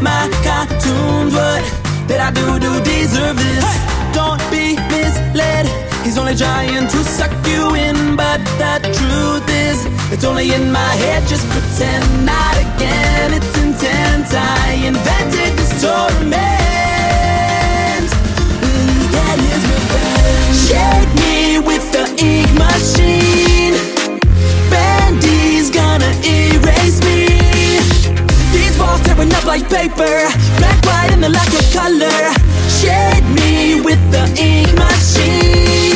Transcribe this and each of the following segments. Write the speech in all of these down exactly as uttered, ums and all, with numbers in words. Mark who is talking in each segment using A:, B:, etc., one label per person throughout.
A: my cartoons. What did I do to deserve this? Don't be misled, he's only trying to suck you in. But the truth is, it's only in my head. Just pretend, not again. It's intense, I invented this torment. Will he get his revenge? Shake me with the ink machine. Bandy's gonna erase me. These walls tearing up like paper, black, white, and the lack of color. Shade me with the ink machine.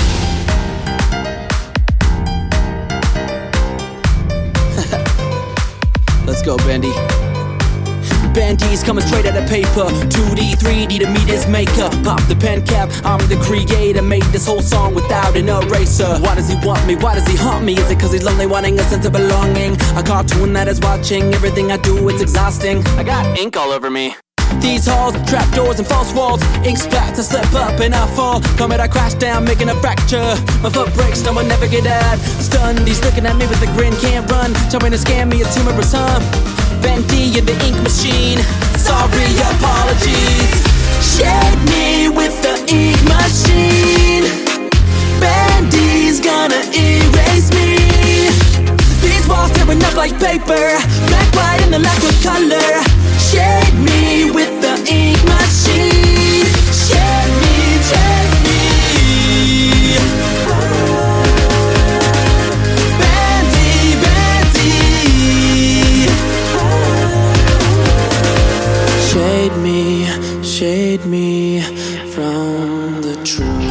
A: Let's go, Bandy. Bandy's coming straight out of paper. two D, three D to meet his maker. Pop the pen cap, I'm the creator. Made this whole song without an eraser. Why does he want me? Why does he haunt me? Is it cause he's lonely, wanting a sense of belonging? A cartoon that is watching everything I do, it's exhausting. I got ink all over me. These halls, trapdoors and false walls, ink splats, I slip up and I fall. Comet, I crash down, making a fracture. My foot breaks, no one never get out. Stunned, he's looking at me with a grin, can't run. Trying to scam me, a tumorous huh? Bandy in the ink machine, sorry, apologies. Shade me with the ink machine. Bandy's gonna erase me. These walls tearing up like paper, black, white, and the lack of color. Shade me with the ink machine. Shade me, shade me. Bandy, Bandy. Shade me, shade me from the truth.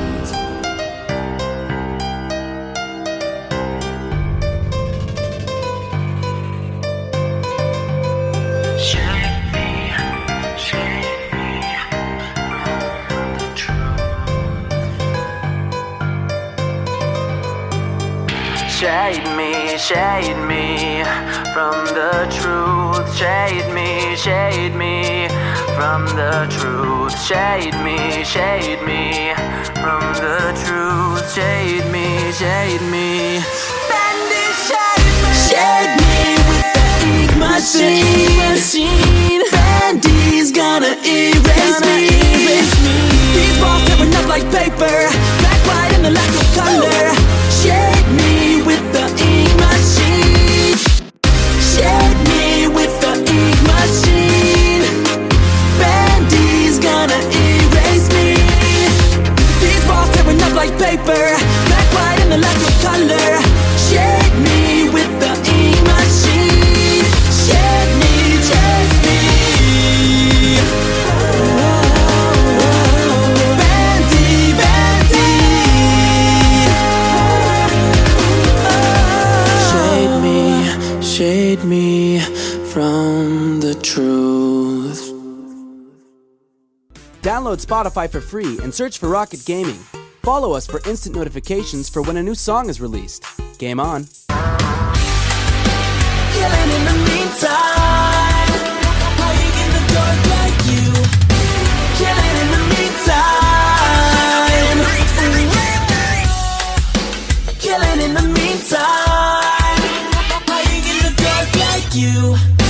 A: Shade me, shade me from the truth. Shade me, shade me from the truth. Shade me, shade me from the truth. Shade me, shade me. Bandy, shade me. Shade me with the ink machine. Bandy's gonna erase me. These walls tearing up like paper, black, white, and the lack of color. Shade me with the ink machine. Shade me with the ink machine. Bandy's gonna erase me. These walls tearing up like paper, black, white, and the lack of color. Shade me with the ink machine. Shade me, chase me. Bandy, Bandy. Shade me from the truth.
B: Download Spotify for free and search for Rocket Gaming. Follow us for instant notifications for when a new song is released. Game on.
A: Killing in the meantime, hiding in the dark like you. Killing in the meantime, killing in the meantime. You